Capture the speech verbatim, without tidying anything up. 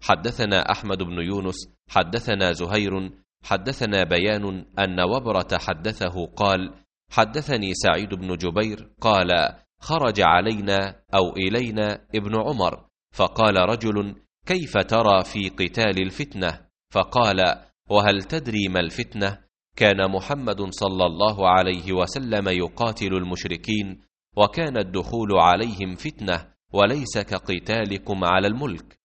حدثنا أحمد بن يونس حدثنا زهير حدثنا بيان أن وبرة حدثه قال حدثني سعيد بن جبير قال خرج علينا أو إلينا ابن عمر فقال رجل كيف ترى في قتال الفتنة؟ فقال وهل تدري ما الفتنة؟ كان محمد صلى الله عليه وسلم يقاتل المشركين وكان الدخول عليهم فتنة وليس كقتالكم على الملك.